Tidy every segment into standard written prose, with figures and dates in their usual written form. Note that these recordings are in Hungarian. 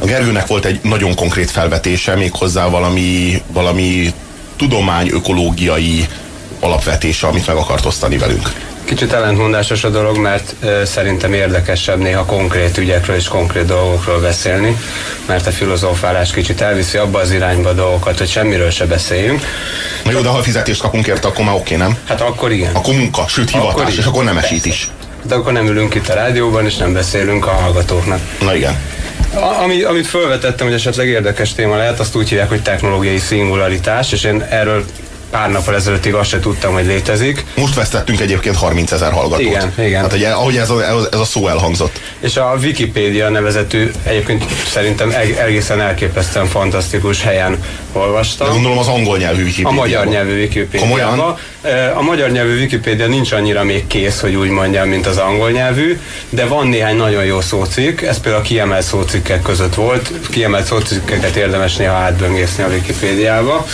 A Gergőnek volt egy nagyon konkrét felvetése, méghozzá valami tudomány-ökológiai alapvetése, amit meg akart osztani velünk. Kicsit ellentmondásos a dolog, mert szerintem érdekesebb néha konkrét ügyekről és konkrét dolgokról beszélni, mert a filozófálás kicsit elviszi abba az irányba a dolgokat, hogy semmiről se beszéljünk. Na jó, de ha fizetést kapunk érte, akkor már oké, nem? Hát akkor igen. Akkor munka, sőt hivatás, akkor és akkor nem esít is. De akkor nem ülünk itt a rádióban, és nem beszélünk a hallgatóknak. Na igen. Amit felvetettem, hogy esetleg érdekes téma lehet, azt úgy hívják, hogy technológiai szingularitás, és én erről pár nappal ezelőttig azt se tudtam, hogy létezik. Most vesztettünk egyébként 30 000 hallgatót. Igen. Hát ugye, ahogy ez a szó elhangzott. És a Wikipédia nevezetű, egyébként szerintem egészen elképesztően fantasztikus helyen olvastam. De gondolom az angol nyelvű Wikipédia. A magyar nyelvű Wikipédiában. A magyar nyelvű Wikipédia nincs annyira még kész, hogy úgy mondjam, mint az angol nyelvű, de van néhány nagyon jó szócikk, ez például a kiemelt szócikkek között volt. Kiemelt szócikkeket érdemes néha átböngészni a Wikipédiába.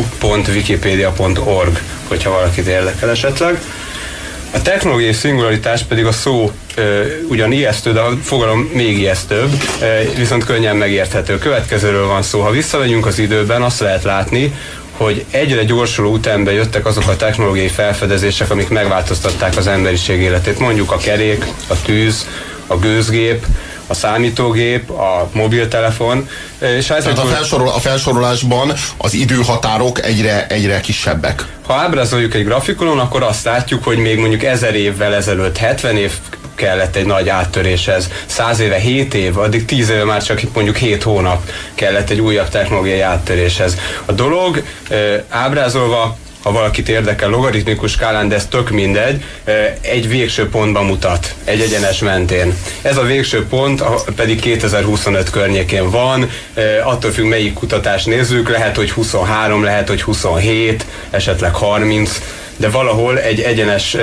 hu.wikipedia.org, hogyha valakit érdekel esetleg. A technológiai szingularitás pedig a szó ugyan ijesztő, de a fogalom még ijesztőbb, viszont könnyen megérthető. Következőről van szó. Ha visszamegyünk az időben, azt lehet látni, hogy egyre gyorsuló ütembe jöttek azok a technológiai felfedezések, amik megváltoztatták az emberiség életét. Mondjuk a kerék, a tűz, a gőzgép, a számítógép, a mobiltelefon. És tehát a felsorolásban az időhatárok egyre kisebbek. Ha ábrázoljuk egy grafikonon, akkor azt látjuk, hogy még mondjuk 1000 évvel ezelőtt 70 év kellett egy nagy áttöréshez, 100 éve 7 év, addig 10 éve már csak mondjuk 7 hónap kellett egy újabb technológiai áttöréshez. A dolog ábrázolva, ha valakit érdekel, logaritmikus skálán, de ez tök mindegy, egy végső pontba mutat, egy egyenes mentén. Ez a végső pont pedig 2025 környékén van, attól függ, melyik kutatást nézzük, lehet, hogy 23, lehet, hogy 27, esetleg 30, de valahol egy egyenes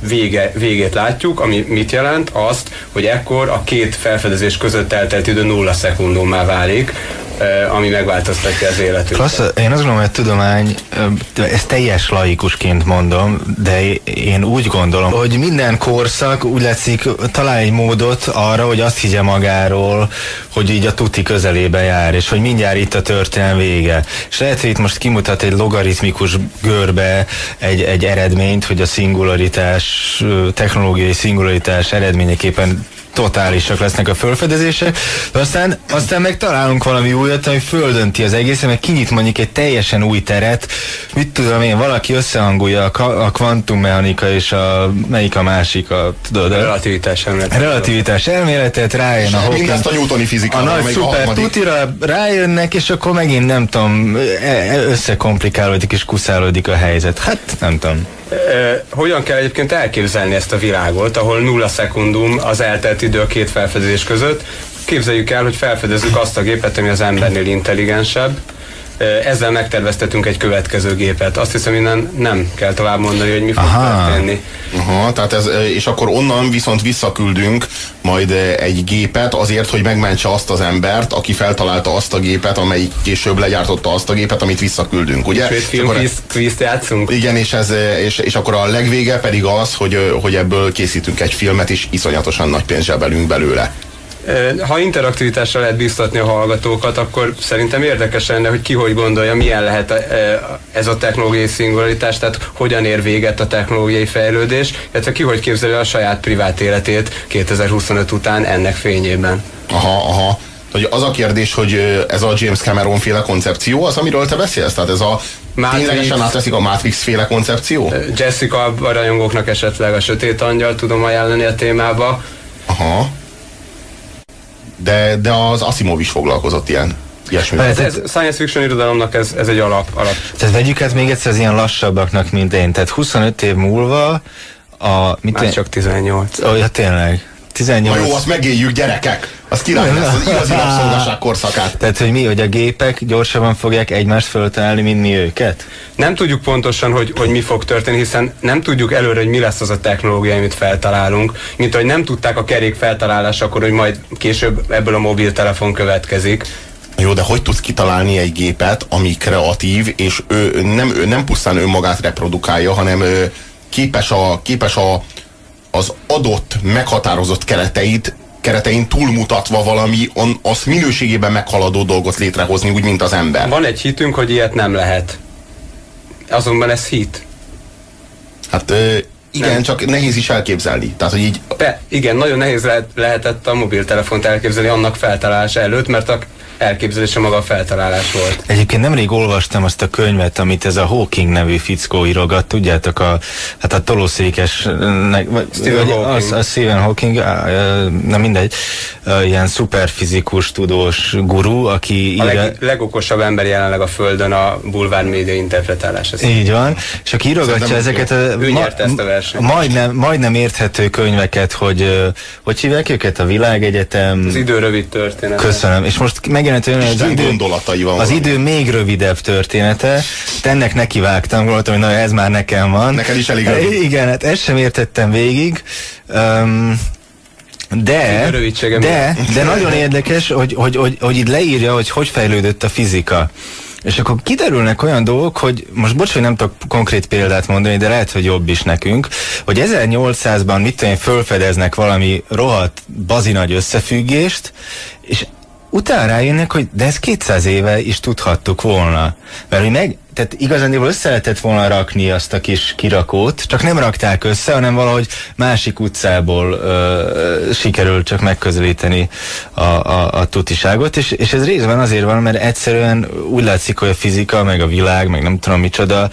végét látjuk, ami mit jelent? Azt, hogy ekkor a két felfedezés között eltelt idő 0 szekundummá válik, ami megváltoztatja az életünket. Klassz, én azt gondolom, hogy a tudomány, ezt teljes laikusként mondom, de én úgy gondolom, hogy minden korszak úgy látszik talál egy módot arra, hogy azt higgye magáról, hogy így a tuti közelébe jár, és hogy mindjárt itt a történelem vége. És lehet, hogy itt most kimutat egy logaritmikus görbe egy eredményt, hogy a szingularitás, technológiai szingularitás eredményeképpen totálisak lesznek a felfedezések, de aztán meg találunk valami újat, ami földönti az egészet, meg kinyit mondjuk egy teljesen új teret, mit tudom én, valaki összehangolja a kvantummechanika és melyik a másik, tudod? Relativitás elméletet, rájön a Hawking. Mindezt a newtoni fizikára, a nagy szuper tutira rájönnek, és akkor megint nem tudom, összekomplikálódik és kuszálódik a helyzet. Hát nem tudom. Hogyan kell egyébként elképzelni ezt a világot, ahol 0 szekundum az eltelt idő a két felfedezés között? Képzeljük el, hogy felfedezzük azt a gépet, ami az embernél intelligensebb. Ezzel megterveztetünk egy következő gépet. Azt hiszem, innen nem kell tovább mondani, hogy mi fog történni. Tehát és akkor onnan viszont visszaküldünk majd egy gépet azért, hogy megmentse azt az embert, aki feltalálta azt a gépet, amelyik később legyártotta azt a gépet, amit visszaküldünk, ugye? Sőt, filmkvízt játszunk. Igen, és akkor a legvége pedig az, hogy ebből készítünk egy filmet, és iszonyatosan nagy pénzt zsebelünk belőle. Ha interaktivitásra lehet biztatni a hallgatókat, akkor szerintem érdekes lenne, hogy ki hogy gondolja, milyen lehet ez a technológiai szingularitás, tehát hogyan ér véget a technológiai fejlődés, illetve ki hogy képzeli a saját privát életét 2025 után ennek fényében. Aha. Az a kérdés, hogy ez a James Cameron féle koncepció az, amiről te beszélsz? Tehát ez a ténylegesen átveszik a Matrix féle koncepció? Jessica, a rajongóknak esetleg a Sötét Angyal tudom ajánlani a témába. Aha. De az Asimov is foglalkozott ilyesmivel. Ez science fiction irodalomnak ez egy alap. Tehát vegyük át még egyszer az ilyen lassabbaknak, mint én. Tehát 25 év múlva már csak 18. Ja, tényleg. 18. Na jó, azt megéljük, gyerekek! Az király lesz az igazi rabszolgaság korszakát. Tehát, hogy a gépek gyorsabban fogják egymást föltalálni, mint mi őket? Nem tudjuk pontosan, hogy mi fog történni, hiszen nem tudjuk előre, hogy mi lesz az a technológia, amit feltalálunk. Mint hogy nem tudták a kerék feltalálásakor, hogy majd később ebből a mobiltelefon következik. Jó, de hogy tudsz kitalálni egy gépet, ami kreatív, és ő nem pusztán önmagát reprodukálja, hanem képes az adott, meghatározott kereteit keretein túlmutatva valami azt minőségében meghaladó dolgot létrehozni, úgy, mint az ember. Van egy hitünk, hogy ilyet nem lehet. Azonban ez hit. Hát igen, nem. Csak nehéz is elképzelni. Tehát, hogy így... Igen, nagyon nehéz lehetett a mobiltelefont elképzelni annak feltalálása előtt, mert a elképzelése maga a feltalálás volt. Egyébként nemrég olvastam azt a könyvet, amit ez a Hawking nevű fickó írogat, tudjátok, a tolószékes, Stephen Hawking, nem mindegy, ilyen szuperfizikus, tudós guru, aki a legokosabb ember jelenleg a Földön a bulvár média interpretálása. Így van, és aki írogatja ezeket ő nyerte ezt a versenyt. Majdnem érthető könyveket, hogy hívják őket? A Világegyetem... Az idő rövid története. Köszönöm, és most megjelent az idő még rövidebb története. Ennek nekivágtam, gondoltam, hogy na, ez már nekem van. Neked is elég rövid. Igen, hát ezt sem értettem végig. De nagyon érdekes, hogy itt leírja, hogy fejlődött a fizika. És akkor kiderülnek olyan dolgok, hogy most bocs, hogy nem tudok konkrét példát mondani, de lehet, hogy jobb is nekünk, hogy 1800-ban mit tudom én, fölfedeznek valami rohadt bazinagy összefüggést, és utána rájönnek, hogy de ezt 200 éve is tudhattuk volna. Mert hogy tehát igazándiból össze lehetett volna rakni azt a kis kirakót, csak nem rakták össze, hanem valahogy másik utcából sikerült csak megközelíteni a tutiságot, és ez részben azért van, mert egyszerűen úgy látszik, hogy a fizika, meg a világ, meg nem tudom micsoda,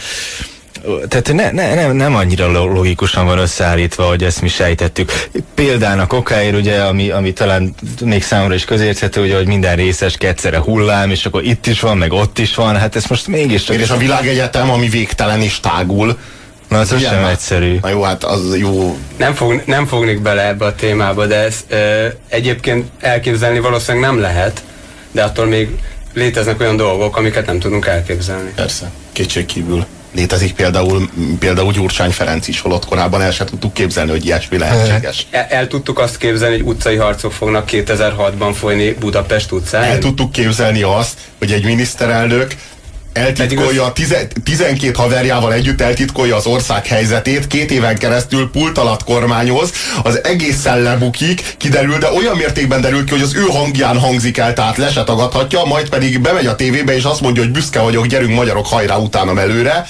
tehát nem annyira logikusan van összeállítva, hogy ezt mi sejtettük. Példának okáért, ugye, ami talán még számomra is közérthető, ugye, hogy minden részes egyszerre hullám, és akkor itt is van, meg ott is van, hát ez most mégiscsak... És a világegyetem, ami végtelen és tágul. Na, az sem egyszerű. Na jó, hát az jó... Nem fognék bele ebbe a témába, de ezt egyébként elképzelni valószínűleg nem lehet, de attól még léteznek olyan dolgok, amiket nem tudunk elképzelni. Persze, kétségkívül. Létezik például Gyurcsány Ferenc is, holott korábban el sem tudtuk képzelni, hogy ilyesmi lehetséges. El tudtuk azt képzelni, hogy utcai harcok fognak 2006-ban folyni Budapest utcán. El tudtuk képzelni azt, hogy egy miniszterelnök eltitkolja, 12 haverjával együtt eltitkolja az ország helyzetét, 2 éven keresztül pult alatt kormányoz, az egészen lebukik, kiderül, de olyan mértékben derül ki, hogy az ő hangján hangzik el, tehát le se tagadhatja, majd pedig bemegy a tévébe és azt mondja, hogy büszke vagyok, gyerünk magyarok, hajrá, utánam előre.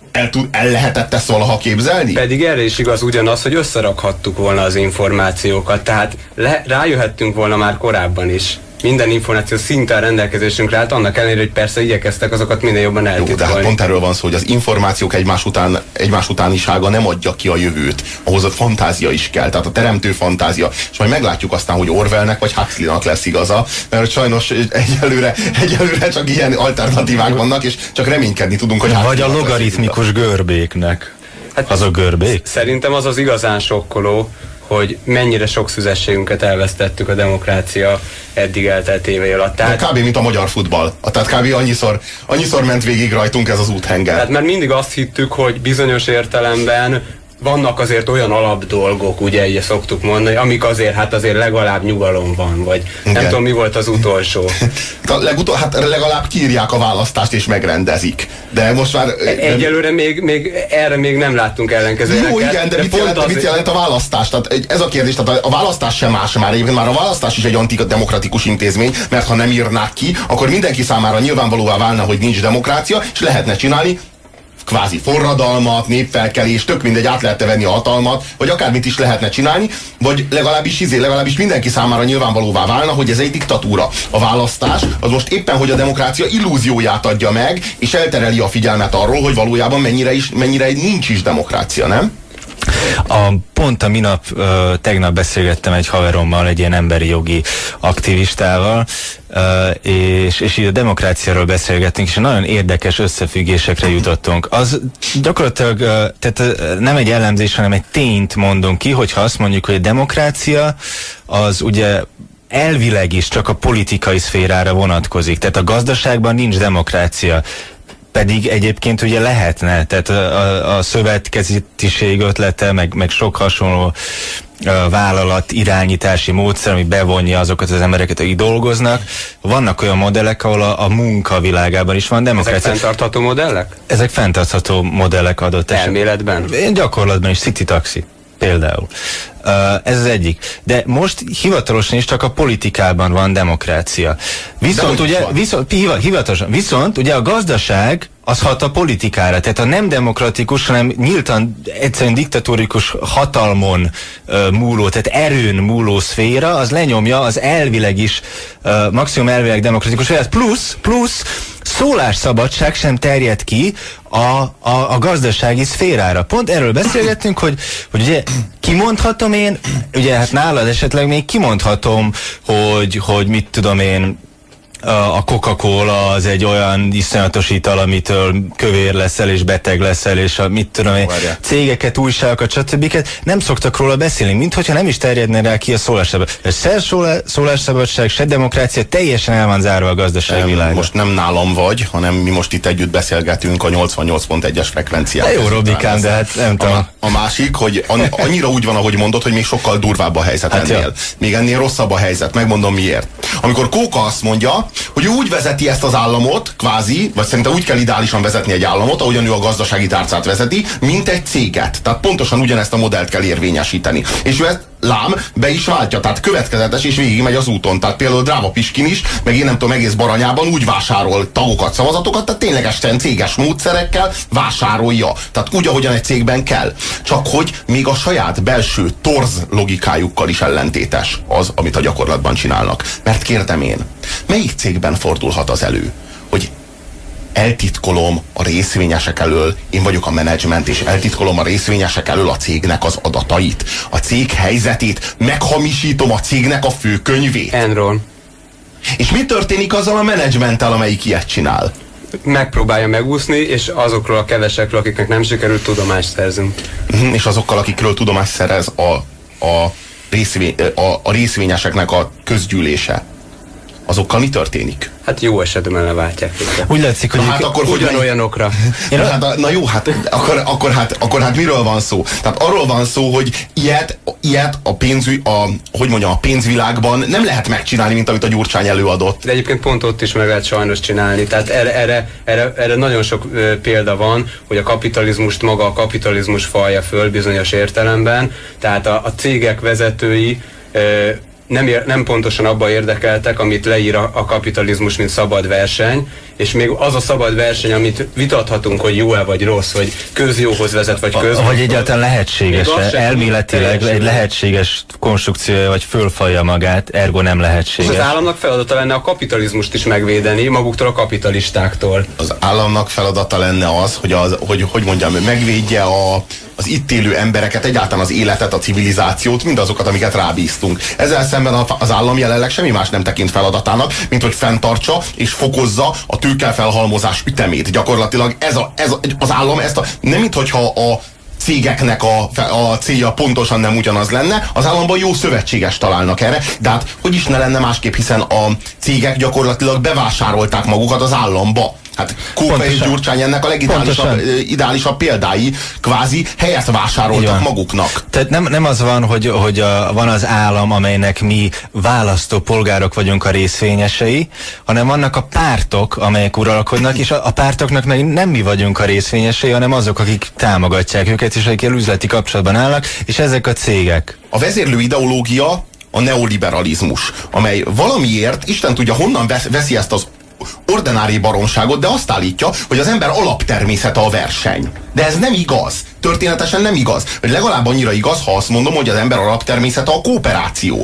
El lehetett ezt valaha képzelni? Pedig erre is igaz ugyanaz, hogy összerakhattuk volna az információkat, tehát rájöhettünk volna már korábban is. Minden információ szinte a rendelkezésünkre állt, annak ellenére, hogy persze igyekeztek azokat minél jobban eltitkolni. Jó, de hát pont erről van szó, hogy az információk egymás utánisága nem adja ki a jövőt. Ahhoz a fantázia is kell, tehát a teremtő fantázia. És majd meglátjuk aztán, hogy Orwellnek vagy Huxleynak lesz igaza, mert sajnos egyelőre csak ilyen alternatívák vannak, és csak reménykedni tudunk, hogy vagy a logaritmikus görbéknek. Hát az a görbék? Szerintem az az igazán sokkoló, hogy mennyire sok szüzességünket elvesztettük a demokrácia eddig eltelt évei alatt. Tehát, kb. Mint a magyar futball. Tehát kb. annyiszor ment végig rajtunk ez az úthenger. Tehát mert mindig azt hittük, hogy bizonyos értelemben vannak azért olyan alapdolgok, ugye így szoktuk mondani, amik azért legalább nyugalom van, vagy igen. Nem tudom, mi volt az utolsó. Hát legalább kiírják a választást és megrendezik. De most már... Egyelőre még erre még nem láttunk ellenkezőeket. Jó, igen, de mit jelent a választás? Tehát ez a kérdés, tehát a választás sem más már. Egyébként már a választás is egy antidemokratikus intézmény, mert ha nem írnák ki, akkor mindenki számára nyilvánvalóvá válna, hogy nincs demokrácia, és lehetne csinálni kvázi forradalmat, népfelkelés, tök mindegy, át lehetne venni a hatalmat, vagy akármit is lehetne csinálni, vagy legalábbis mindenki számára nyilvánvalóvá válna, hogy ez egy diktatúra. A választás az most éppen, hogy a demokrácia illúzióját adja meg, és eltereli a figyelmet arról, hogy valójában mennyire nincs is demokrácia, nem? Pont a minap, tegnap beszélgettem egy haverommal, egy ilyen emberi jogi aktivistával, és így a demokráciáról beszélgettünk, és nagyon érdekes összefüggésekre jutottunk. Az gyakorlatilag, tehát nem egy elemzés, hanem egy tényt mondunk ki, hogyha azt mondjuk, hogy a demokrácia az ugye elvileg is csak a politikai szférára vonatkozik. Tehát a gazdaságban nincs demokrácia. Pedig egyébként ugye lehetne, tehát a szövetkezetiség ötlete, meg sok hasonló vállalat irányítási módszer, ami bevonja azokat az embereket, akik dolgoznak. Vannak olyan modellek, ahol a munka világában is van demokrácia. Ezek fenntartható modellek? Ezek fenntartható modellek adott esetben. Elméletben? Gyakorlatban is, City Taxi. Például. Ez az egyik. De most hivatalosan is csak a politikában van demokrácia. Viszont ugye, hivatalosan, viszont ugye a gazdaság az hat a politikára. Tehát a nem demokratikus, hanem nyíltan egyszerűen diktatórikus hatalmon múló, tehát erőn múló szféra, az lenyomja az elvileg is, maximum elvileg demokratikus élet, plusz szólásszabadság sem terjed ki a gazdasági szférára. Pont erről beszélgettünk, hogy ugye kimondhatom én, ugye hát nálad esetleg még kimondhatom, hogy mit tudom én, a Coca-Cola az egy olyan iszonyatos ital, amitől kövér leszel és beteg leszel, és a mit tudom én, cégeket, újságokat, stb. Nem szoktak róla beszélni, minthogyha nem is terjedne rá ki a szólásszabadság. Se szólásszabadság, se demokrácia, teljesen el van zárva a gazdasági világ. Most nem nálam vagy, hanem mi most itt együtt beszélgetünk a 88.1-es frekvencián. De jó, Robikám, de hát nem tudom. A másik, hogy annyira úgy van, ahogy mondod, hogy még sokkal durvább a helyzet hát ennél. Még ennél rosszabb a helyzet. Megmondom miért. Amikor Kóka azt mondja, hogy ő úgy vezeti ezt az államot, kvázi, vagy szerintem úgy kell ideálisan vezetni egy államot, ahogyan ő a gazdasági tárcát vezeti, mint egy céget. Tehát pontosan ugyanezt a modellt kell érvényesíteni. És ő ezt lám be is váltja, tehát következetes és végigmegy az úton. Tehát például Dráva Piskin is, meg én nem tudom, egész Baranyában úgy vásárol tagokat, szavazatokat, tehát ténylegesen céges módszerekkel vásárolja. Tehát úgy, ahogyan egy cégben kell. Csak hogy még a saját belső torz logikájukkal is ellentétes az, amit a gyakorlatban csinálnak. Mert kérdem én, melyik cégben fordulhat az elő, hogy eltitkolom a részvényesek elől, én vagyok a menedzsment, és eltitkolom a részvényesek elől a cégnek az adatait, a cég helyzetét, meghamisítom a cégnek a főkönyvét. Enron. És mi történik azzal a menedzsmenttel, amelyik ilyet csinál? Megpróbálja megúszni, és azokról a kevesekről, akiknek nem sikerült, tudomást szerzünk. És azokkal, akikről tudomást szerez a részvényeseknek a közgyűlése, azokkal mi történik? Hát jó esetben leváltják őket. Úgy látszik, hogy hát akkor ugyanolyanokra. Na jó, hát akkor hát miről van szó? Tehát arról van szó, hogy ilyet a pénzvilágban nem lehet megcsinálni, mint amit a Gyurcsány előadott. De egyébként pont ott is meg lehet sajnos csinálni. Tehát erre nagyon sok példa van, hogy a kapitalizmust maga a kapitalizmus falja föl bizonyos értelemben. Tehát a cégek vezetői nem pontosan abban érdekeltek, amit leír a kapitalizmus, mint szabad verseny, és még az a szabad verseny, amit vitathatunk, hogy jó-e vagy rossz, vagy közjóhoz vezet, vagy közjóhoz. Vagy egyáltalán lehetséges-e, elméletileg egy lehetséges konstrukciója, vagy fölfalja magát, ergo nem lehetséges. Az államnak feladata lenne a kapitalizmust is megvédeni maguktól a kapitalistáktól. Az államnak feladata lenne az, hogy mondjam, megvédje az itt élő embereket, egyáltalán az életet, a civilizációt, mindazokat, amiket rábíztunk. Ezzel szemben az állam jelenleg semmi más nem tekint feladatának, mint hogy fenntartsa és fokozza a tőkefelhalmozás ütemét. Gyakorlatilag az állam nem minthogyha a cégeknek a célja pontosan nem ugyanaz lenne, az államban jó szövetséges találnak erre, de hát hogy is ne lenne másképp, hiszen a cégek gyakorlatilag bevásárolták magukat az államba. Hát Kóka és Gyurcsány ennek a legideálisabb példái, kvázi helyet vásároltak maguknak. Tehát nem az van, hogy van az állam, amelynek mi választó polgárok vagyunk a részvényesei, hanem vannak a pártok, amelyek uralkodnak, és a pártoknak meg nem mi vagyunk a részvényesei, hanem azok, akik támogatják őket, és akik üzleti kapcsolatban állnak, és ezek a cégek. A vezérlő ideológia a neoliberalizmus, amely valamiért, Isten tudja honnan veszi ezt az ordinári baromságot, de azt állítja, hogy az ember alaptermészete a verseny. De ez nem igaz. Történetesen nem igaz. Vagy legalább annyira igaz, ha azt mondom, hogy az ember alaptermészete a kooperáció.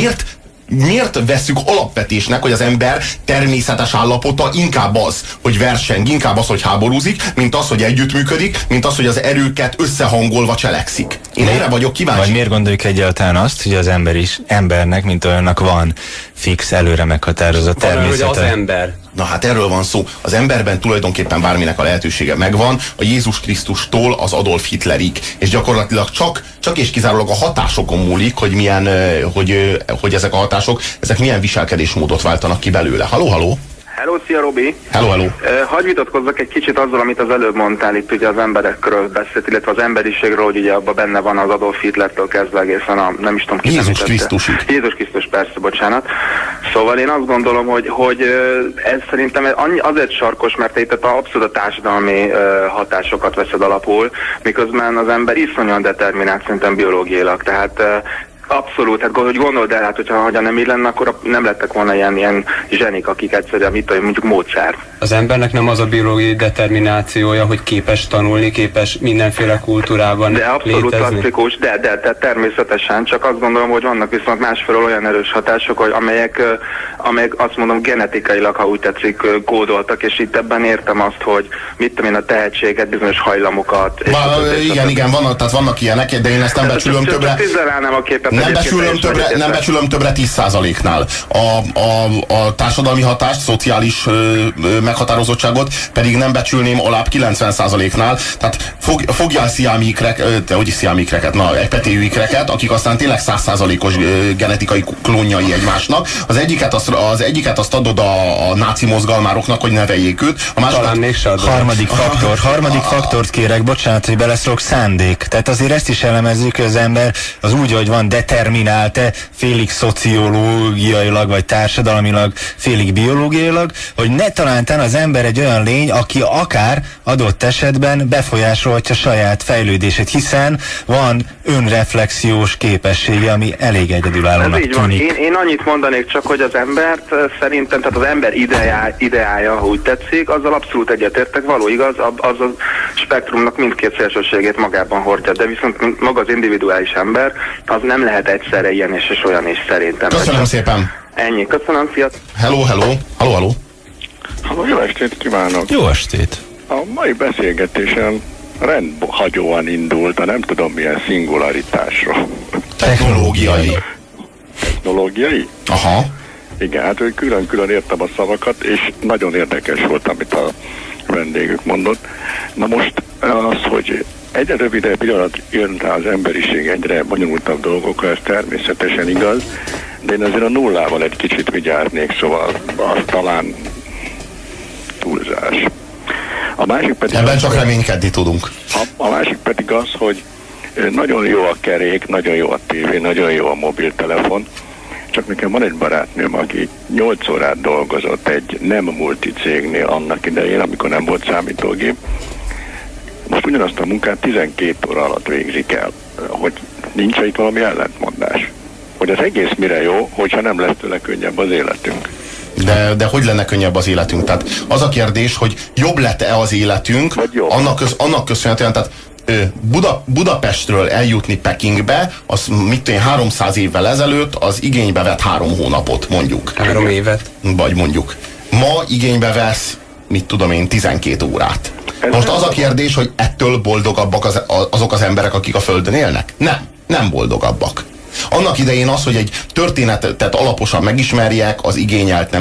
Miért vesszük alapvetésnek, hogy az ember természetes állapota inkább az, hogy verseng, inkább az, hogy háborúzik, mint az, hogy együttműködik, mint az, hogy az erőket összehangolva cselekszik. Én erre vagyok kíváncsi. Vagy miért gondoljuk egyáltalán azt, hogy az embernek, mint olyannak van fix, előre meghatározott természete? Hogy az ember. Na hát erről van szó. Az emberben tulajdonképpen bárminek a lehetősége megvan, a Jézus Krisztustól az Adolf Hitlerig, és gyakorlatilag csak és kizárólag a hatásokon múlik, hogy hogy ezek a hatások, ezek milyen viselkedésmódot váltanak ki belőle. Halló? Hello, szia Robi! Hello, hello! Hagyj vitatkozzak egy kicsit azzal, amit az előbb mondtál itt ugye az emberekről beszélt, illetve az emberiségről, hogy ugye abban benne van az Adolf Hitlertől kezdve egészen a, nem is tudom ki. Jézus Krisztusig. Jézus Krisztus, persze, bocsánat. Szóval én azt gondolom, hogy ez szerintem azért sarkos, mert itt abszolút a társadalmi hatásokat veszed alapul, miközben az ember iszonyan determinált szerintem biológiailag, tehát abszolút, hát hogy gondold el, hát hogyha nem így lenne, akkor nem lettek volna ilyen zsenik, akik egyszerűen, mondjuk Mozart. Az embernek nem az a biológiai determinációja, hogy képes tanulni, képes mindenféle kultúrában de abszolút létezni? klasszikus, de természetesen, csak azt gondolom, hogy vannak viszont másfelől olyan erős hatások, hogy amelyek azt mondom genetikailag, ha úgy tetszik, kódoltak, és itt ebben értem azt, hogy mit tudom én, a tehetséget, bizonyos hajlamokat. Igen, vannak ilyenek, de én ezt nem becsülöm többre. Nem becsülöm többre 10%-nál. A társadalmi hatást, szociális meghatározottságot pedig nem becsülném alább 90%-nál. Tehát fogjál sziámikreket, petéjű ikreket, akik aztán tényleg 100%-os genetikai klónjai egymásnak. Az egyiket azt adod a náci mozgalmároknak, hogy neveljék őt. A Talán mégsem adod. Harmadik faktort kérek, bocsánat, hogy beleszólok, szándék. Tehát azért ezt is elemezzük, hogy az ember az úgy, hogy van determinált-e, félig szociológiailag, vagy társadalmilag, félig biológiailag, hogy ne talántán az ember egy olyan lény, aki akár adott esetben befolyásolhatja saját fejlődését, hiszen van önreflexiós képessége, ami elég egyedülállónak tűnik. Én annyit mondanék csak, hogy az embert szerintem, tehát az ember ideája, ha úgy tetszik, azzal abszolút egyetértek, való igaz, az a spektrumnak mindkét szélsőségét magában hordja, de viszont maga az individuális ember, az nem lehet egyszerre ilyen és olyan is szerintem. Köszönöm szépen! Ennyi, köszönöm, fiat! Hello! Halló, jó estét kívánok! Jó estét! A mai beszélgetésen rendhagyóan indult, de nem tudom milyen szingularitásról. Technológiai. Technológiai? Aha. Igen, hát külön-külön értem a szavakat, és nagyon érdekes volt, amit a vendégük mondott. Na most az, hogy egyre rövidebb pillanat jön rá az emberiség egyre bonyolultabb dolgokra, ez természetesen igaz, de én azért a nullával egy kicsit vigyáznék, szóval az talán túlzás. A másik pedig ebben csak reménykedni tudunk. A másik pedig az, hogy nagyon jó a kerék, nagyon jó a tévé, nagyon jó a mobiltelefon, csak nekem van egy barátnőm, aki 8 órát dolgozott egy nem multicégnél annak idején, amikor nem volt számítógép. Most ugyanazt a munkát 12 óra alatt végzik el, hogy nincs itt valami ellentmondás. Hogy az egész mire jó, hogyha nem lesz tőle könnyebb az életünk. De hogy lenne könnyebb az életünk? Tehát az a kérdés, hogy jobb lett-e az életünk, annak köszönhetően, tehát Budapestről eljutni Pekingbe, az 300 évvel ezelőtt az igénybe vett 3 hónapot, mondjuk. 3 évet. Vagy mondjuk. Ma igénybe vesz, 12 órát. Most az a kérdés, hogy ettől boldogabbak azok az emberek, akik a Földön élnek? Nem boldogabbak. Annak idején az, hogy egy történetet alaposan megismerjek, az igényelt,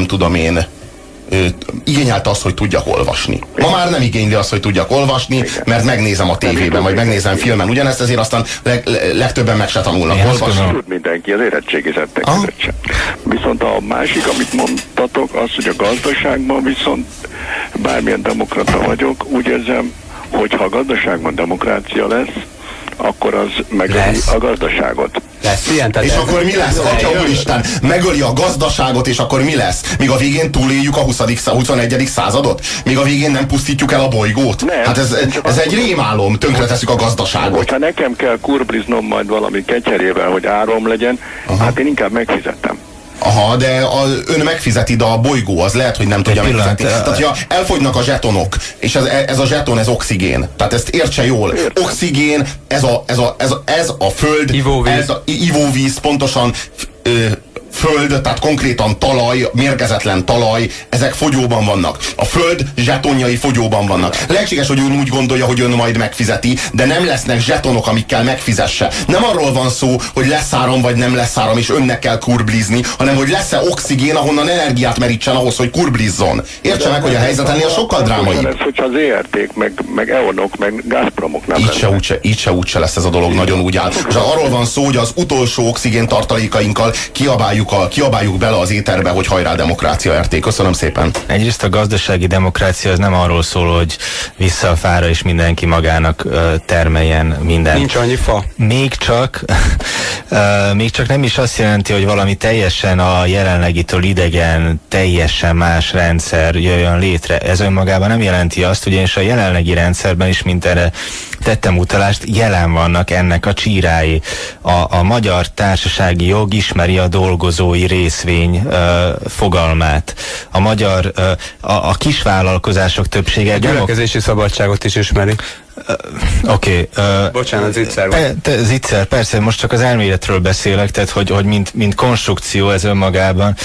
igényelte azt, hogy tudjak olvasni. Ma már nem igényli azt, hogy tudjak olvasni, mert megnézem a tévében, vagy megnézem filmen ugyanezt, ezért aztán legtöbben meg se tanulnak olvasni. Tud mindenki, az érettségizettek között sem. Viszont a másik, amit mondtatok, az, hogy a gazdaságban viszont bármilyen demokrata vagyok, úgy érzem, hogy ha a gazdaságban demokrácia lesz, akkor az megöli a gazdaságot. Lesz ilyen? És akkor mi lesz? Atya úristen, megöli a gazdaságot, és akkor mi lesz? Míg a végén túléljük a 21. századot? Míg a végén nem pusztítjuk el a bolygót? Nem, hát ez egy rémálom, tönkretesszük a gazdaságot. Hogyha nekem kell kurbliznom majd valami ketyerével, hogy áram legyen, hát én inkább megfizettem. Aha, de ön megfizeti, de a bolygó az lehet, hogy nem tudja megfizetni. Tehát, hogyha elfogynak a zsetonok, és ez a zseton, ez oxigén. Tehát ezt értse jól. Értem. Oxigén, ez a föld, ez a ivóvíz, pontosan föld, tehát konkrétan talaj, mérgezetlen talaj, ezek fogyóban vannak. A föld zsetonjai fogyóban vannak. Lehetséges, hogy ön úgy gondolja, hogy ön majd megfizeti, de nem lesznek zsetonok, amikkel megfizesse. Nem arról van szó, hogy lesz áram, vagy nem lesz áram, és önnek kell kurblizni, hanem hogy lesz-e oxigén, ahonnan energiát merítsen ahhoz, hogy kurblizzon. Értse meg, hogy a helyzet ennél sokkal drámaibb. Ez, hogyha az ERT-k, meg EON-ok, meg Gazpromok nem így se lesz ez a dolog, nagyon úgy áll. És arról van szó, hogy az utolsó oxigén tartalékainkkal kiabáljuk kiabáljuk bele az éterbe, hogy hajrá demokrácia RT. Köszönöm szépen. Egyrészt a gazdasági demokrácia az nem arról szól, hogy vissza a fára és mindenki magának termeljen mindent. Nincs annyi fa. Még csak nem is azt jelenti, hogy valami teljesen a jelenlegitől idegen, teljesen más rendszer jöjjön létre. Ez önmagában nem jelenti azt, ugyanis a jelenlegi rendszerben is, mint erre tettem utalást, jelen vannak ennek a csírái. A magyar társasági jog ismeri a dolgozói részvény fogalmát. A magyar, a kisvállalkozások többsége... A gyülekezési szabadságot is ismeri. Oké. Bocsánat, zicser vagy. Zicser, persze, most csak az elméletről beszélek, tehát hogy mint konstrukció ez önmagában.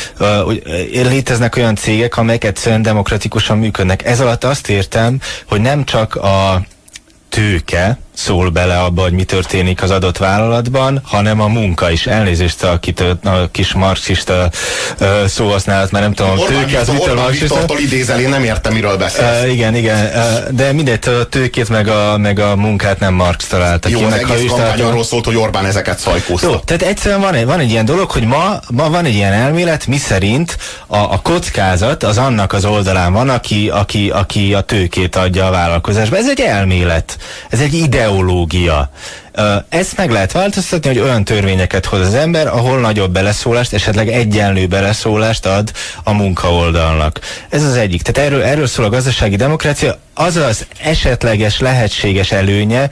Léteznek olyan cégek, amelyek egyszerűen demokratikusan működnek. Ez alatt azt értem, hogy nem csak a tőke szól bele abba, hogy mi történik az adott vállalatban, hanem a munka is. Elnézést a kis marxista szóhasználat, mert nem tudom, a tőke az mitől marxista. Viktortól idézel, én nem értem, miről beszélsz. Igen, de mindegy, a tőkét meg a munkát nem Marx találta ki. Jó, az egész kampány arról szólt, hogy Orbán ezeket szajkózta. Jó, tehát egyszerűen van egy ilyen dolog, hogy ma van egy ilyen elmélet, miszerint a kockázat az annak az oldalán van, aki a tőkét adja a vállalkozásba. Ez egy elmélet, ez egy ideológia. Ezt meg lehet változtatni, hogy olyan törvényeket hoz az ember, ahol nagyobb beleszólást, esetleg egyenlő beleszólást ad a munkaoldalnak. Ez az egyik. Tehát erről szól a gazdasági demokrácia. Az az esetleges, lehetséges előnye,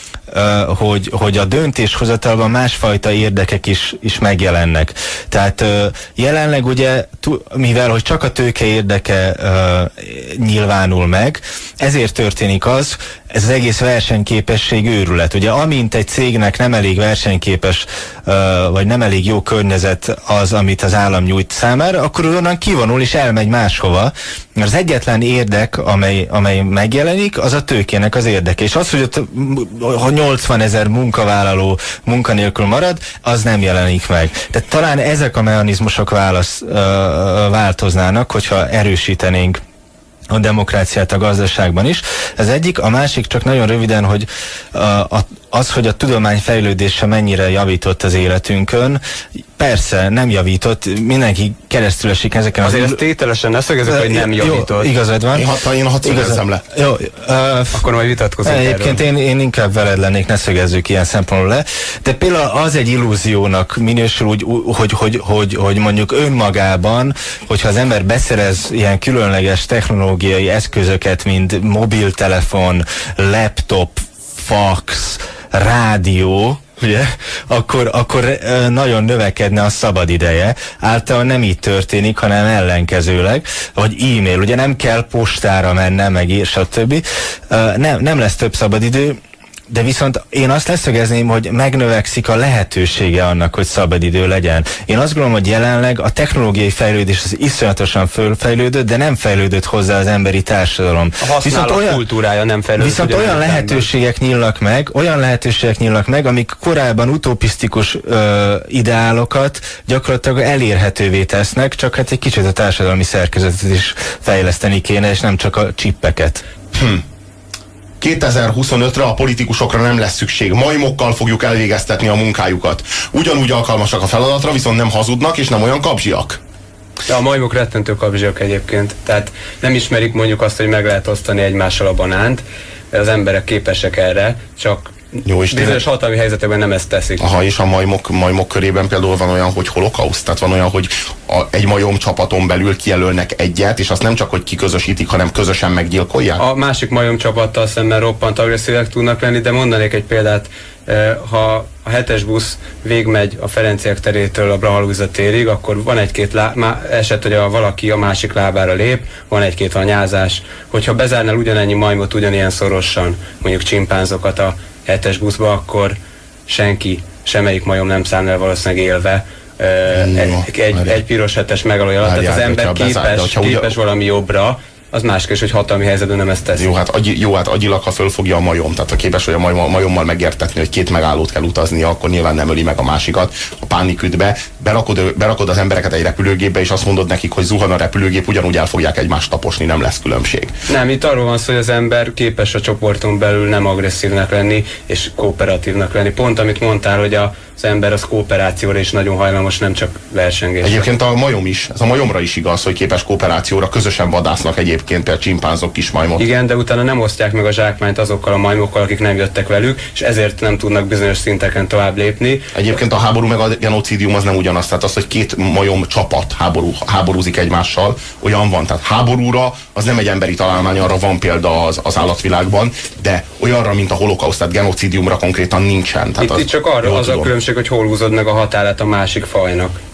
hogy a döntéshozatalban másfajta érdekek is megjelennek. Tehát jelenleg ugye, mivel hogy csak a tőke érdeke nyilvánul meg, ezért történik az, ez az egész versenyképesség őrület. Ugye amint egy cégnek nem elég versenyképes, vagy nem elég jó környezet az, amit az állam nyújt számára, akkor onnan kivonul és elmegy máshova. Az egyetlen érdek, amely megjelenik, az a tőkének az érdeke. És az, hogy ott 80 000 munkavállaló munkanélkül marad, az nem jelenik meg. Tehát talán ezek a mechanizmusok változnának, hogyha erősítenénk a demokráciát a gazdaságban is. Ez egyik, a másik csak nagyon röviden, hogy hogy a tudomány fejlődése mennyire javított az életünkön. Persze, nem javított, mindenki keresztül esik ezeken azért ezt tételesen ne szögezzük, hogy nem javított. Jó, igazad van. Én hadd szögezzem le. Jó, akkor majd vitatkozunk egyébként én inkább veled lennék, ne szögezzük ilyen szempontból le. De például az egy illúziónak minősül úgy, hogy mondjuk önmagában, hogyha az ember beszerez ilyen különleges technológiai eszközöket, mint mobiltelefon, laptop, fax, rádió, ugye, akkor nagyon növekedne a szabadideje. Általában nem így történik, hanem ellenkezőleg, vagy e-mail, ugye nem kell postára mennem, meg stb. Nem lesz több szabadidő, de viszont én azt leszögezném, hogy megnövekszik a lehetősége annak, hogy szabadidő legyen. Én azt gondolom, hogy jelenleg a technológiai fejlődés az iszonyatosan fölfejlődött, de nem fejlődött hozzá az emberi társadalom. A használat kultúrája nem fejlődött. Viszont olyan lehetőségek nyílnak meg, amik korábban utopisztikus ideálokat gyakorlatilag elérhetővé tesznek, csak hát egy kicsit a társadalmi szerkezetet is fejleszteni kéne, és nem csak a csippeket. 2025-re a politikusokra nem lesz szükség. Majmokkal fogjuk elvégeztetni a munkájukat. Ugyanúgy alkalmasak a feladatra, viszont nem hazudnak és nem olyan kapzsiak. De a majmok rettentő kapzsiak egyébként. Tehát nem ismerik mondjuk azt, hogy meg lehet osztani egymással a banánt. Az emberek képesek erre, csak bizonyos hatalmi helyzetekben nem ezt teszik. Aha, és a majmok körében például van olyan, hogy holokauszt, tehát van olyan, hogy egy majom csapaton belül kijelölnek egyet, és azt nem csak, hogy kiközösítik, hanem közösen meggyilkolják? A másik majom csapattal szemben roppant agresszívek tudnak lenni, de mondanék egy példát, ha a 7-es busz végmegy a Ferenciek terétől a Braha Lujza térig, akkor van egy-két eset, hogy valaki a másik lábára lép, van egy-két anyázás. Hogyha bezárnál ugyanennyi majmot ugyanilyen szorosan, mondjuk csimpánzokat a 7-es buszba, akkor senki, semmelyik majom nem szállna el valószínűleg élve egy piros 7-es megalója alatt. Tehát az ember képes valami jobbra, az más kérdés, hogy hatalmi helyzetben nem ezt teszi. Jó, hát agyilag, ha fölfogja a majom, tehát ha képes, hogy a majommal megértetni, hogy 2 megállót kell utaznia, akkor nyilván nem öli meg a másikat a pánikütbe. Berakod az embereket egy repülőgépbe, és azt mondod nekik, hogy zuhan a repülőgép, ugyanúgy el fogják egymást taposni, nem lesz különbség. Nem, itt arról van szó, hogy az ember képes a csoporton belül nem agresszívnak lenni, és kooperatívnak lenni. Pont amit mondtál, hogy az ember az kooperációra is nagyon hajlamos, nem csak versengésre. Egyébként a majom is, ez a majomra is igaz, hogy képes kooperációra, közösen vadásznak egyébként például csimpánzok, kismajmok. Igen, de utána nem osztják meg a zsákmányt azokkal a majmokkal, akik nem jöttek velük, és ezért nem tudnak bizonyos szinteken tovább lépni. Egyébként a háború meg a genocidium az nem ugyanaz, tehát az, hogy 2 majom csapat háborúzik egymással, olyan van. Tehát háborúra az nem egy emberi találmány, arra van példa az állatvilágban, de olyanra, mint a holokauszt, tehát genocidiumra konkrétan nincsen. Tehát itt csak arra az a különbség, hogy hol húzod meg a határát a másik fajnak.